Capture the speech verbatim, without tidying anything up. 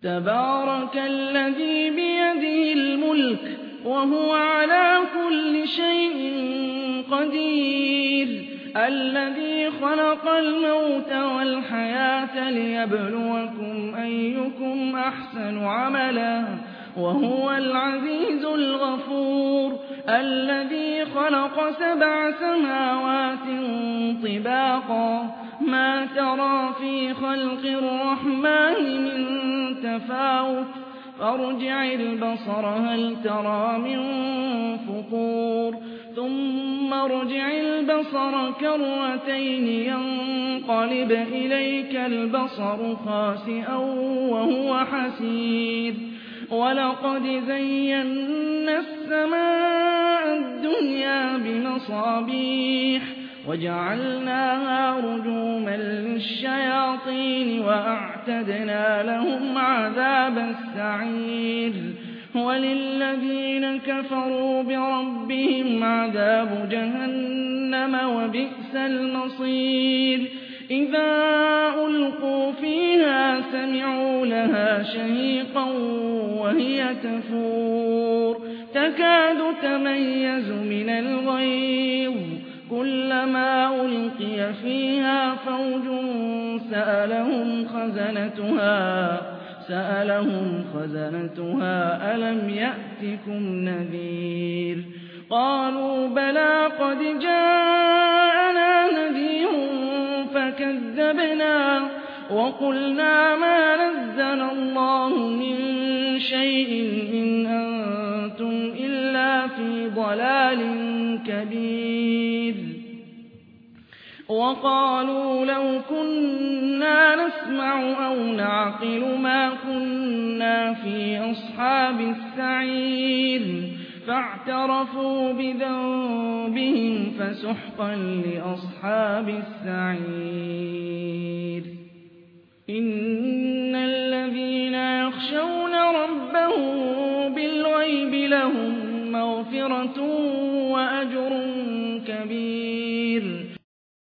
تبارك الذي بيده الملك وهو على كل شيء قدير الذي خلق الموت والحياة ليبلوكم أيكم أحسن عملا وهو العزيز الغفور الذي خلق سبع سماوات طباقا ما ترى في خلق الرحمن من تفاوت فارجع البصر هل ترى من فطور ثم ارجع البصر كرتين ينقلب إليك البصر خاسئا وهو حسير ولقد زينا السماء الدنيا بمصابيح وجعلناها رجوما للشياطين وأعتدنا لهم عذاب السعير وللذين كفروا بربهم عذاب جهنم وبئس المصير إذا ألقوا فيها سمعوا لها شهيقا وهي تفور تكاد تميز من الغيظ كلما ألقي فيها فوج سألهم خزنتها سألهم خزنتها ألم يأتكم نذير قالوا بلى قد جاءنا نذير فكذبنا وقلنا ما نزل الله من شيء إن أنتم إلا في ضلال كبير وقالوا لو كنا نسمع أو نعقل ما كنا في أصحاب السعير فاعترفوا بذنبهم فسحقا لأصحاب السعير إن الذين يخشون ربهم بالغيب لهم مغفرة وأجر كبير